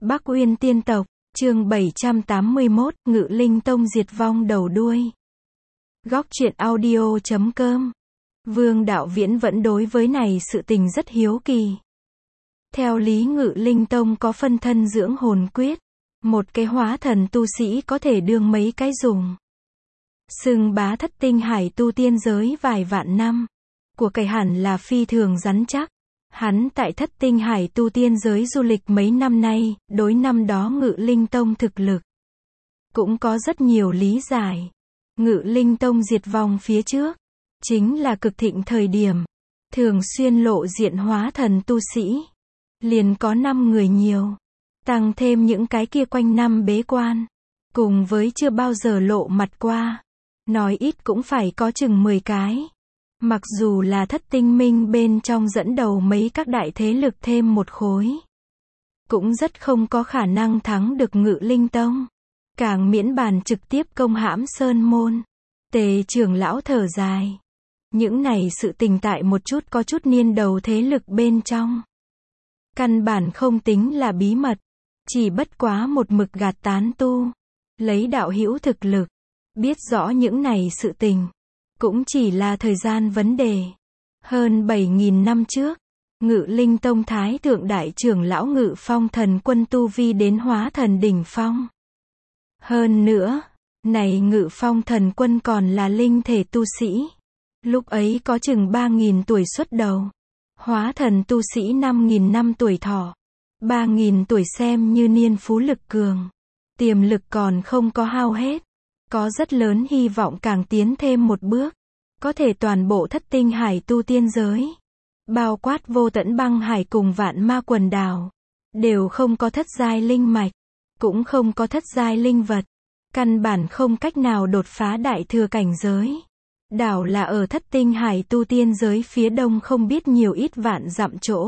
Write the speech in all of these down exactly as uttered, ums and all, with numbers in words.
Bắc Uyên Tiên Tộc, chương bảy trăm tám mươi mốt, Ngự Linh Tông diệt vong đầu đuôi. Góc truyện audio chấm com. Vương Đạo Viễn vẫn đối với này sự tình rất hiếu kỳ. Theo lý Ngự Linh Tông có phân thân dưỡng hồn quyết, một cái hóa thần tu sĩ có thể đương mấy cái dùng. Xưng bá thất tinh hải tu tiên giới vài vạn năm, của cải hẳn là phi thường rắn chắc. Hắn tại thất tinh hải tu tiên giới du lịch mấy năm nay, đối năm đó Ngự Linh Tông thực lực cũng có rất nhiều lý giải. Ngự Linh Tông diệt vong phía trước, chính là cực thịnh thời điểm, thường xuyên lộ diện hóa thần tu sĩ, liền có năm người nhiều, tăng thêm những cái kia quanh năm bế quan, cùng với chưa bao giờ lộ mặt qua, nói ít cũng phải có chừng mười cái. Mặc dù là thất tinh minh bên trong dẫn đầu mấy các đại thế lực thêm một khối, cũng rất không có khả năng thắng được Ngự Linh Tông. Càng miễn bàn trực tiếp công hãm Sơn Môn. Tề trưởng lão thở dài. Những này sự tình tại một chút có chút niên đầu thế lực bên trong. Căn bản không tính là bí mật. Chỉ bất quá một mực gạt tán tu. Lấy đạo hữu thực lực. Biết rõ những này sự tình. Cũng chỉ là thời gian vấn đề. Hơn bảy nghìn năm trước, Ngự Linh Tông Thái Thượng Đại trưởng lão Ngự Phong Thần Quân tu vi đến hóa thần đỉnh phong. Hơn nữa, này Ngự Phong Thần Quân còn là linh thể tu sĩ. Lúc ấy có chừng ba nghìn tuổi xuất đầu. Hóa thần tu sĩ năm nghìn năm tuổi thọ. ba nghìn tuổi xem như niên phú lực cường. Tiềm lực còn không có hao hết. Có rất lớn hy vọng càng tiến thêm một bước. Có thể toàn bộ thất tinh hải tu tiên giới. Bao quát vô tận băng hải cùng vạn ma quần đảo. Đều không có thất giai linh mạch. Cũng không có thất giai linh vật. Căn bản không cách nào đột phá đại thừa cảnh giới. Đảo là ở thất tinh hải tu tiên giới phía đông không biết nhiều ít vạn dặm chỗ.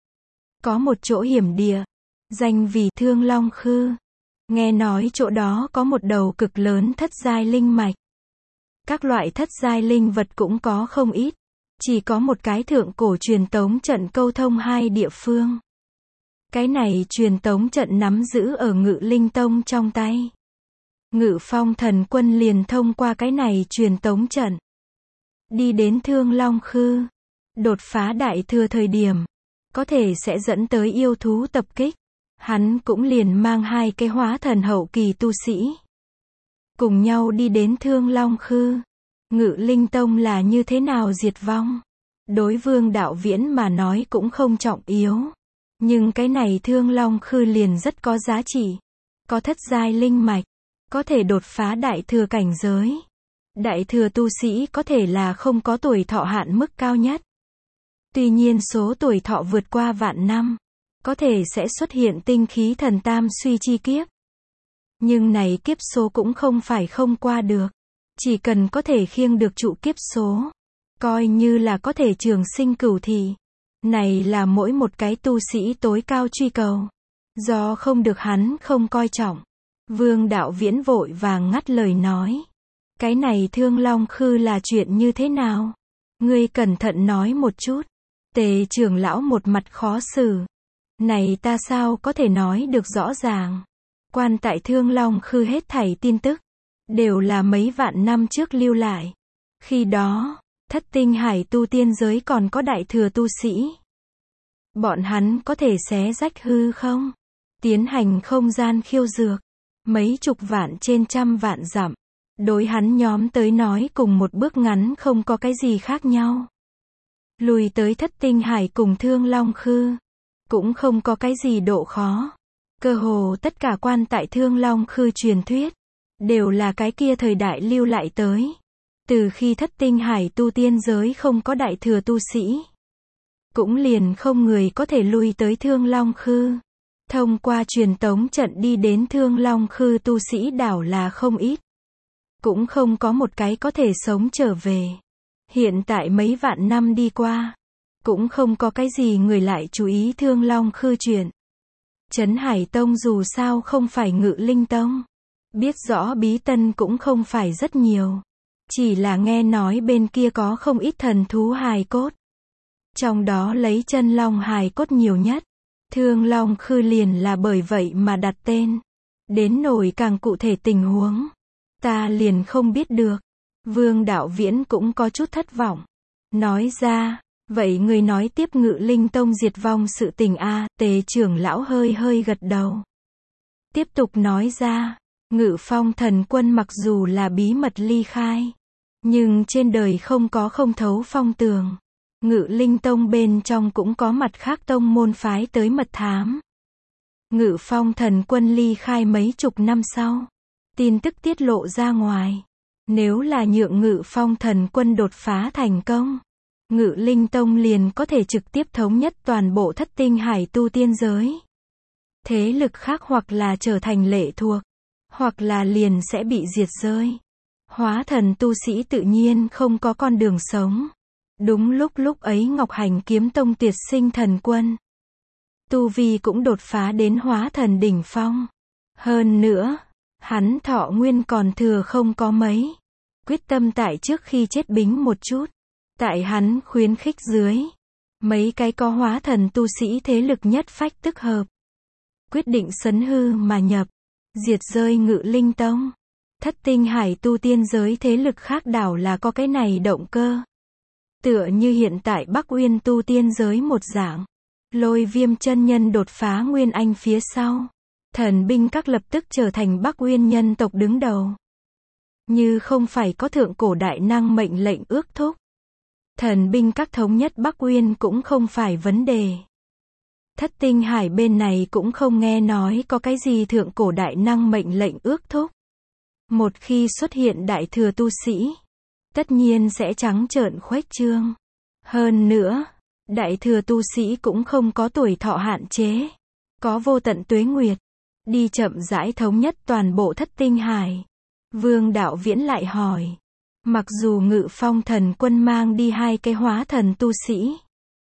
Có một chỗ hiểm địa. Danh vì Thương Long Khư. Nghe nói chỗ đó có một đầu cực lớn thất giai linh mạch. Các loại thất giai linh vật cũng có không ít. Chỉ có một cái thượng cổ truyền tống trận câu thông hai địa phương. Cái này truyền tống trận nắm giữ ở Ngự Linh Tông trong tay. Ngự Phong Thần Quân liền thông qua cái này truyền tống trận. Đi đến Thương Long Khư. Đột phá đại thừa thời điểm. Có thể sẽ dẫn tới yêu thú tập kích. Hắn cũng liền mang hai cái hóa thần hậu kỳ tu sĩ. Cùng nhau đi đến Thương Long Khư. Ngự Linh Tông là như thế nào diệt vong. Đối Vương Đạo Viễn mà nói cũng không trọng yếu. Nhưng cái này Thương Long Khư liền rất có giá trị. Có thất giai linh mạch. Có thể đột phá đại thừa cảnh giới. Đại thừa tu sĩ có thể là không có tuổi thọ hạn mức cao nhất. Tuy nhiên số tuổi thọ vượt qua vạn năm. Có thể sẽ xuất hiện tinh khí thần tam suy chi kiếp. Nhưng này kiếp số cũng không phải không qua được. Chỉ cần có thể khiêng được trụ kiếp số. Coi như là có thể trường sinh cửu thị. Này là mỗi một cái tu sĩ tối cao truy cầu. Do không được hắn không coi trọng. Vương Đạo Viễn vội vàng ngắt lời nói. Cái này Thương Long Khư là chuyện như thế nào? Ngươi cẩn thận nói một chút. Tề trưởng lão một mặt khó xử. Này ta sao có thể nói được rõ ràng. Quan tại Thương Long Khư hết thảy tin tức. Đều là mấy vạn năm trước lưu lại. Khi đó, thất tinh hải tu tiên giới còn có đại thừa tu sĩ. Bọn hắn có thể xé rách hư không? Tiến hành không gian khiêu dược. Mấy chục vạn trên trăm vạn dặm. Đối hắn nhóm tới nói cùng một bước ngắn không có cái gì khác nhau. Lùi tới thất tinh hải cùng Thương Long Khư. Cũng không có cái gì độ khó. Cơ hồ tất cả quan tại Thương Long Khư truyền thuyết. Đều là cái kia thời đại lưu lại tới. Từ khi thất tinh hải tu tiên giới không có đại thừa tu sĩ. Cũng liền không người có thể lui tới Thương Long Khư. Thông qua truyền tống trận đi đến Thương Long Khư tu sĩ đảo là không ít. Cũng không có một cái có thể sống trở về. Hiện tại mấy vạn năm đi qua. Cũng không có cái gì người lại chú ý Thương Long Khư chuyện. Trấn Hải Tông dù sao không phải Ngự Linh Tông. Biết rõ bí tân cũng không phải rất nhiều. Chỉ là nghe nói bên kia có không ít thần thú hài cốt. Trong đó lấy chân long hài cốt nhiều nhất. Thương Long Khư liền là bởi vậy mà đặt tên. Đến nỗi càng cụ thể tình huống, ta liền không biết được. Vương Đạo Viễn cũng có chút thất vọng. Nói ra, vậy người nói tiếp Ngự Linh Tông diệt vong sự tình a. Tề trưởng lão hơi hơi gật đầu. Tiếp tục nói ra, Ngự Phong thần quân mặc dù là bí mật ly khai, nhưng trên đời không có không thấu phong tường. Ngự Linh Tông bên trong cũng có mặt khác tông môn phái tới mật thám. Ngự Phong thần quân ly khai mấy chục năm sau, tin tức tiết lộ ra ngoài. Nếu là nhượng Ngự Phong thần quân đột phá thành công, Ngự Linh Tông liền có thể trực tiếp thống nhất toàn bộ thất tinh hải tu tiên giới. Thế lực khác hoặc là trở thành lệ thuộc, hoặc là liền sẽ bị diệt rơi. Hóa thần tu sĩ tự nhiên không có con đường sống. Đúng lúc lúc ấy Ngọc Hành Kiếm Tông tuyệt sinh thần quân, tu vi cũng đột phá đến hóa thần đỉnh phong. Hơn nữa, hắn thọ nguyên còn thừa không có mấy. Quyết tâm tại trước khi chết bính một chút. Tại hắn khuyến khích dưới, mấy cái có hóa thần tu sĩ thế lực nhất phách tức hợp. Quyết định sấn hư mà nhập, diệt rơi Ngự Linh Tông. Thất tinh hải tu tiên giới thế lực khác đảo là có cái này động cơ. Tựa như hiện tại Bắc Uyên tu tiên giới một dạng. Lôi Viêm chân nhân đột phá Nguyên Anh phía sau. Thần binh các lập tức trở thành Bắc Uyên nhân tộc đứng đầu. Như không phải có thượng cổ đại năng mệnh lệnh ước thúc, thần binh các thống nhất Bắc Uyên cũng không phải vấn đề. Thất tinh hải bên này cũng không nghe nói có cái gì thượng cổ đại năng mệnh lệnh ước thúc. Một khi xuất hiện đại thừa tu sĩ, tất nhiên sẽ trắng trợn khuếch trương. Hơn nữa, đại thừa tu sĩ cũng không có tuổi thọ hạn chế, có vô tận tuế nguyệt, đi chậm rãi thống nhất toàn bộ thất tinh hải. Vương Đạo Viễn lại hỏi, mặc dù Ngự Phong thần quân mang đi hai cái hóa thần tu sĩ,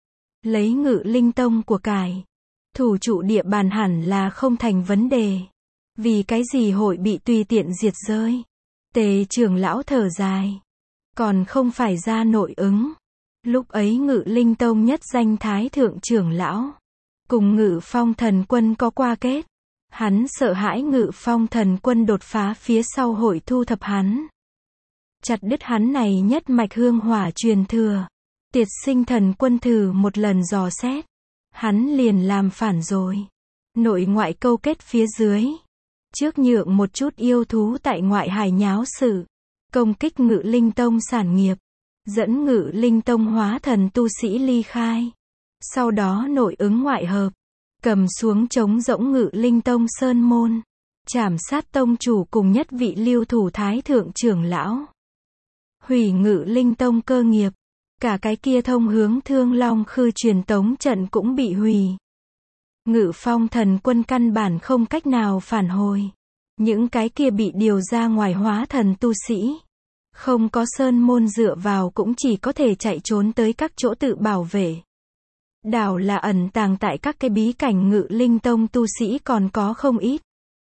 lấy Ngự Linh Tông của cải, thủ trụ địa bàn hẳn là không thành vấn đề. Vì cái gì hội bị tùy tiện diệt rơi? Tề trưởng lão thở dài. Còn không phải ra nội ứng. Lúc ấy Ngự Linh Tông nhất danh thái thượng trưởng lão, cùng Ngự Phong thần quân có qua kết. Hắn sợ hãi Ngự Phong thần quân đột phá phía sau hội thu thập hắn. Chặt đứt hắn này nhất mạch hương hỏa truyền thừa. Tiệt sinh thần quân thử một lần dò xét. Hắn liền làm phản rồi. Nội ngoại câu kết phía dưới. Trước nhượng một chút yêu thú tại ngoại hải nháo sự. Công kích Ngự Linh Tông sản nghiệp. Dẫn Ngự Linh Tông hóa thần tu sĩ ly khai. Sau đó nội ứng ngoại hợp. Cầm xuống chống rỗng Ngự Linh Tông sơn môn. Trảm sát tông chủ cùng nhất vị lưu thủ thái thượng trưởng lão. Hủy Ngự Linh Tông cơ nghiệp. Cả cái kia thông hướng Thương Long Khư truyền tống trận cũng bị hủy. Ngự Phong thần quân căn bản không cách nào phản hồi. Những cái kia bị điều ra ngoài hóa thần tu sĩ. Không có sơn môn dựa vào cũng chỉ có thể chạy trốn tới các chỗ tự bảo vệ. Đảo là ẩn tàng tại các cái bí cảnh Ngự Linh Tông tu sĩ còn có không ít.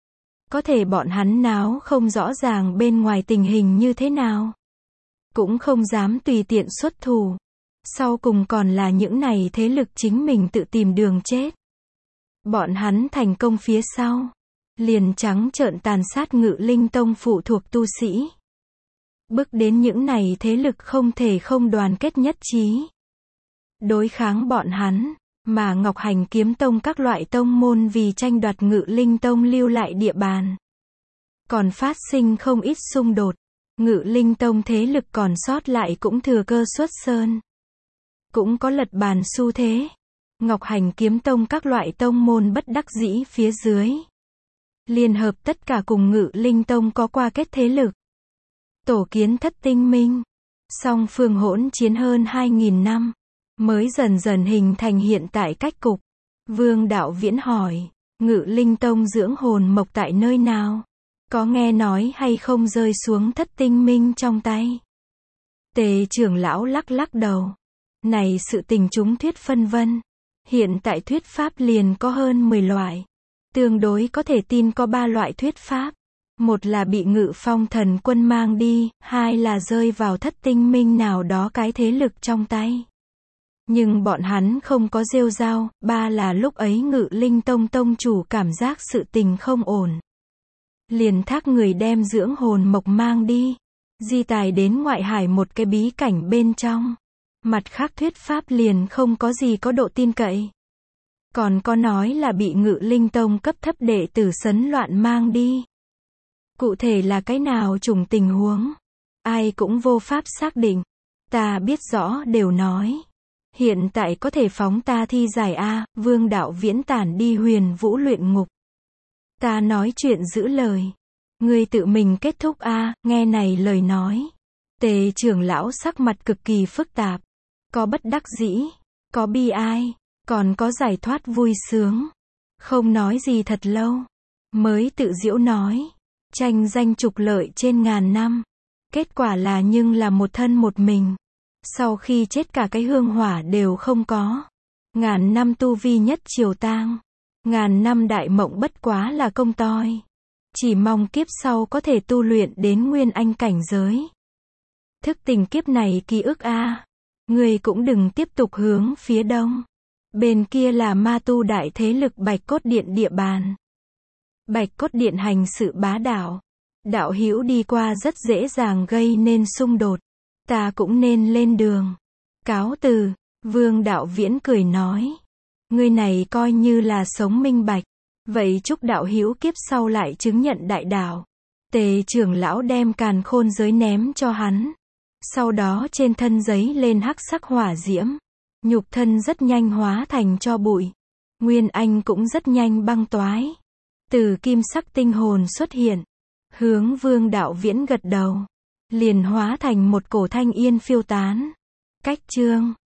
Có thể bọn hắn náo không rõ ràng bên ngoài tình hình như thế nào. Cũng không dám tùy tiện xuất thủ. Sau cùng còn là những này thế lực chính mình tự tìm đường chết. Bọn hắn thành công phía sau. Liền trắng trợn tàn sát Ngự Linh Tông phụ thuộc tu sĩ. Bước đến những này thế lực không thể không đoàn kết nhất trí. Đối kháng bọn hắn, mà Ngọc Hành Kiếm Tông các loại tông môn vì tranh đoạt Ngự Linh Tông lưu lại địa bàn. Còn phát sinh không ít xung đột. Ngự Linh Tông thế lực còn sót lại cũng thừa cơ xuất sơn. Cũng có lật bàn xu thế. Ngọc Hành Kiếm Tông các loại tông môn bất đắc dĩ phía dưới. Liên hợp tất cả cùng Ngự Linh Tông có qua kết thế lực. Tổ kiến thất tinh minh. Song phương hỗn chiến hơn hai nghìn năm. Mới dần dần hình thành hiện tại cách cục. Vương Đạo Viễn hỏi, Ngự Linh Tông dưỡng hồn mộc tại nơi nào? Có nghe nói hay không rơi xuống thất tinh minh trong tay? Tề trưởng lão lắc lắc đầu. Này sự tình chúng thuyết phân vân. Hiện tại thuyết pháp liền có hơn mười loại. Tương đối có thể tin có ba loại thuyết pháp. Một là bị Ngự Phong thần quân mang đi, hai là rơi vào thất tinh minh nào đó cái thế lực trong tay. Nhưng bọn hắn không có rêu rao, ba là lúc ấy Ngự Linh Tông tông chủ cảm giác sự tình không ổn. Liền thác người đem dưỡng hồn mộc mang đi. Di tài đến ngoại hải một cái bí cảnh bên trong. Mặt khác thuyết pháp liền không có gì có độ tin cậy. Còn có nói là bị Ngự Linh Tông cấp thấp đệ tử sấn loạn mang đi. Cụ thể là cái nào trùng tình huống, ai cũng vô pháp xác định. Ta biết rõ đều nói. Hiện tại có thể phóng ta thi giải A, Vương Đạo Viễn tản đi Huyền Vũ luyện ngục. Ta nói chuyện giữ lời. Ngươi tự mình kết thúc A, nghe này lời nói. Tề trưởng lão sắc mặt cực kỳ phức tạp. Có bất đắc dĩ, có bi ai, còn có giải thoát vui sướng. Không nói gì thật lâu. Mới tự giễu nói. Tranh danh trục lợi trên ngàn năm. Kết quả là nhưng là một thân một mình. Sau khi chết cả cái hương hỏa đều không có. Ngàn năm tu vi nhất triều tang. Ngàn năm đại mộng bất quá là công toi. Chỉ mong kiếp sau có thể tu luyện đến nguyên anh cảnh giới. Thức tình kiếp này ký ức a. Người cũng đừng tiếp tục hướng phía đông. Bên kia là ma tu đại thế lực Bạch Cốt Điện địa bàn. Bạch Cốt Điện hành sự bá đạo. Đạo hữu đi qua rất dễ dàng gây nên xung đột. Ta cũng nên lên đường. Cáo từ. Vương Đạo Viễn cười nói. Ngươi này coi như là sống minh bạch. Vậy chúc đạo hữu kiếp sau lại chứng nhận đại đạo. Tề trưởng lão đem càn khôn giới ném cho hắn. Sau đó trên thân giấy lên hắc sắc hỏa diễm. Nhục thân rất nhanh hóa thành tro bụi. Nguyên anh cũng rất nhanh băng toái. Từ kim sắc tinh hồn xuất hiện. Hướng Vương Đạo Viễn gật đầu. Liền hóa thành một cổ thanh yên phiêu tán. Cách chương